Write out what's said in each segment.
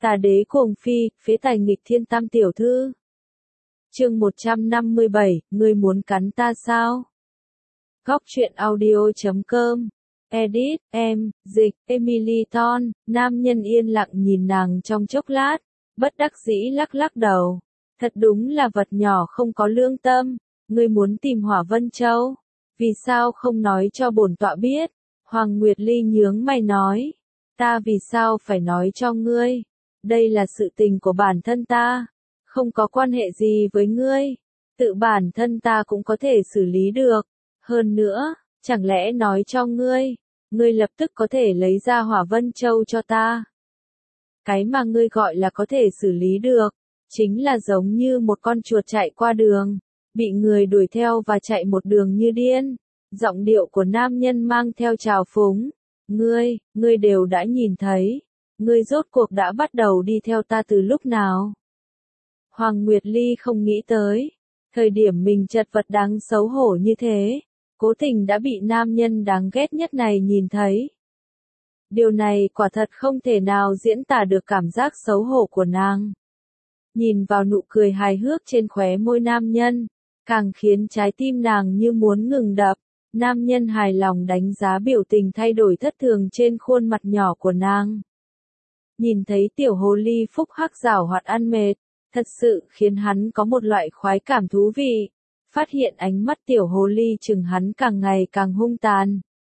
Tà đế cuồng phi, phế tài nghịch thiên tam tiểu thư. Chương 157, ngươi muốn cắn ta sao? Góc truyện audio.com. Edit, em, dịch, Emily Ton. Nam nhân yên lặng nhìn nàng trong chốc lát, bất đắc dĩ lắc lắc đầu. Thật đúng là vật nhỏ không có lương tâm. Ngươi muốn tìm Hỏa Vân Châu, vì sao không nói cho bổn tọa biết? Hoàng Nguyệt Ly nhướng mày nói. Ta vì sao phải nói cho ngươi? Đây là sự tình của bản thân ta, không có quan hệ gì với ngươi. Tự bản thân ta cũng có thể xử lý được. Hơn nữa, chẳng lẽ nói cho ngươi, ngươi lập tức có thể lấy ra Hỏa Vân Châu cho ta? Cái mà ngươi gọi là có thể xử lý được, chính là giống như một con chuột chạy qua đường, bị người đuổi theo và chạy một đường như điên. Giọng điệu của nam nhân mang theo trào phúng. Ngươi đều đã nhìn thấy. Ngươi rốt cuộc đã bắt đầu đi theo ta từ lúc nào? Hoàng Nguyệt Ly không nghĩ tới, thời điểm mình chật vật đáng xấu hổ như thế, cố tình đã bị nam nhân đáng ghét nhất này nhìn thấy. Điều này quả thật không thể nào diễn tả được cảm giác xấu hổ của nàng. Nhìn vào nụ cười hài hước trên khóe môi nam nhân, càng khiến trái tim nàng như muốn ngừng đập. Nam nhân hài lòng đánh giá biểu tình thay đổi thất thường trên khuôn mặt nhỏ của nàng. Nhìn thấy tiểu hồ ly phúc hắc giảo hoạt ăn mệt, thật sự khiến hắn có một loại khoái cảm thú vị. Phát hiện ánh mắt tiểu hồ ly chừng hắn càng ngày càng hung tàn.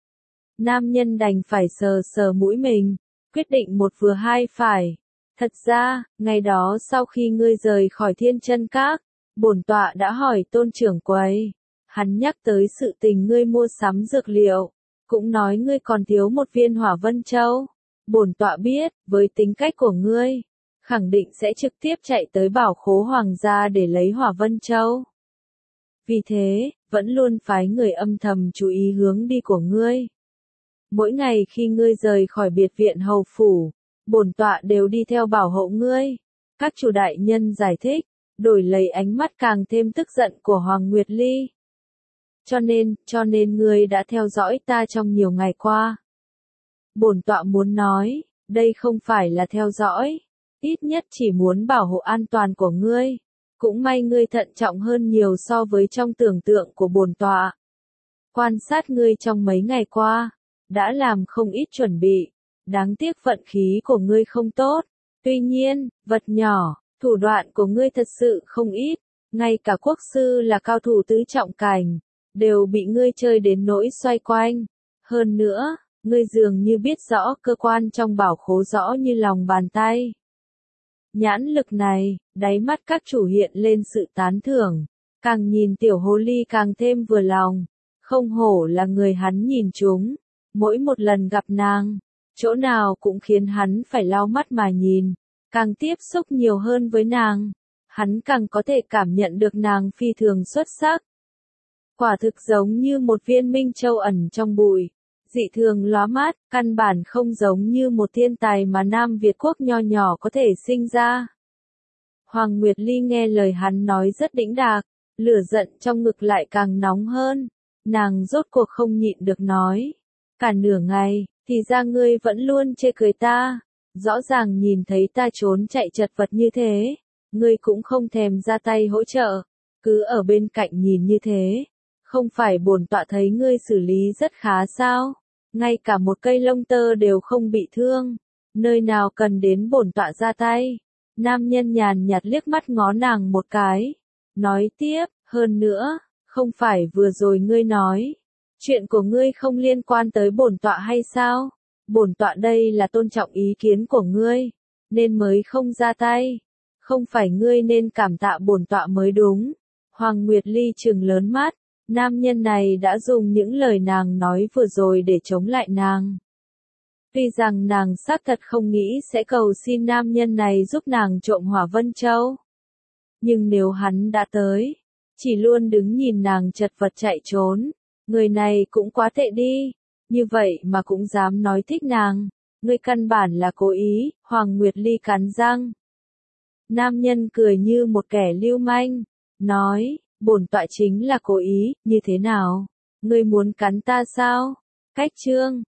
Nam nhân đành phải sờ sờ mũi mình, quyết định một vừa hai phải. Thật ra, ngày đó sau khi ngươi rời khỏi Thiên Chân Các, bổn tọa đã hỏi Tôn trưởng quầy. Hắn nhắc tới sự tình ngươi mua sắm dược liệu, cũng nói ngươi còn thiếu một viên Hỏa Vân Châu. Bổn tọa biết, với tính cách của ngươi, khẳng định sẽ trực tiếp chạy tới bảo khố hoàng gia để lấy Hỏa Vân Châu. Vì thế, vẫn luôn phái người âm thầm chú ý hướng đi của ngươi. Mỗi ngày khi ngươi rời khỏi biệt viện hầu phủ, bổn tọa đều đi theo bảo hộ ngươi. Các chủ đại nhân giải thích, đổi lấy ánh mắt càng thêm tức giận của Hoàng Nguyệt Ly. Cho nên ngươi đã theo dõi ta trong nhiều ngày qua. Bổn tọa muốn nói, đây không phải là theo dõi, ít nhất chỉ muốn bảo hộ an toàn của ngươi. Cũng may ngươi thận trọng hơn nhiều so với trong tưởng tượng của bổn tọa. Quan sát ngươi trong mấy ngày qua, đã làm không ít chuẩn bị. Đáng tiếc vận khí của ngươi không tốt. Tuy nhiên, vật nhỏ, thủ đoạn của ngươi thật sự không ít. Ngay cả quốc sư là cao thủ tứ trọng cảnh, đều bị ngươi chơi đến nỗi xoay quanh. Hơn nữa, ngươi dường như biết rõ cơ quan trong bảo khố rõ như lòng bàn tay. Nhãn lực này, đáy mắt các chủ hiện lên sự tán thưởng. Càng nhìn tiểu hồ ly càng thêm vừa lòng. Không hổ là người hắn nhìn chúng. Mỗi một lần gặp nàng, chỗ nào cũng khiến hắn phải lau mắt mà nhìn. Càng tiếp xúc nhiều hơn với nàng, hắn càng có thể cảm nhận được nàng phi thường xuất sắc. Quả thực giống như một viên minh châu ẩn trong bụi, dị thường lóa mắt, căn bản không giống như một thiên tài mà Nam Việt quốc nho nhỏ có thể sinh ra. Hoàng Nguyệt Ly nghe lời hắn nói rất đĩnh đạc, lửa giận trong ngực lại càng nóng hơn. Nàng rốt cuộc không nhịn được nói, cả nửa ngày, thì ra ngươi vẫn luôn chê cười ta. Rõ ràng nhìn thấy ta trốn chạy chật vật như thế, ngươi cũng không thèm ra tay hỗ trợ, cứ ở bên cạnh nhìn như thế. Không phải bổn tọa thấy ngươi xử lý rất khá sao? Ngay cả một cây lông tơ đều không bị thương. Nơi nào cần đến bổn tọa ra tay? Nam nhân nhàn nhạt liếc mắt ngó nàng một cái. Nói tiếp, hơn nữa, không phải vừa rồi ngươi nói. Chuyện của ngươi không liên quan tới bổn tọa hay sao? Bổn tọa đây là tôn trọng ý kiến của ngươi, nên mới không ra tay. Không phải ngươi nên cảm tạ bổn tọa mới đúng. Hoàng Nguyệt Ly trừng lớn mắt. Nam nhân này đã dùng những lời nàng nói vừa rồi để chống lại nàng. Tuy rằng nàng xác thật không nghĩ sẽ cầu xin nam nhân này giúp nàng trộm Hỏa Vân Châu. Nhưng nếu hắn đã tới, chỉ luôn đứng nhìn nàng chật vật chạy trốn, người này cũng quá tệ đi. Như vậy mà cũng dám nói thích nàng, ngươi căn bản là cố ý. Hoàng Nguyệt Ly cắn răng. Nam nhân cười như một kẻ lưu manh, nói, bổn tọa chính là cố ý, như thế nào? Ngươi muốn cắn ta sao? Cách chương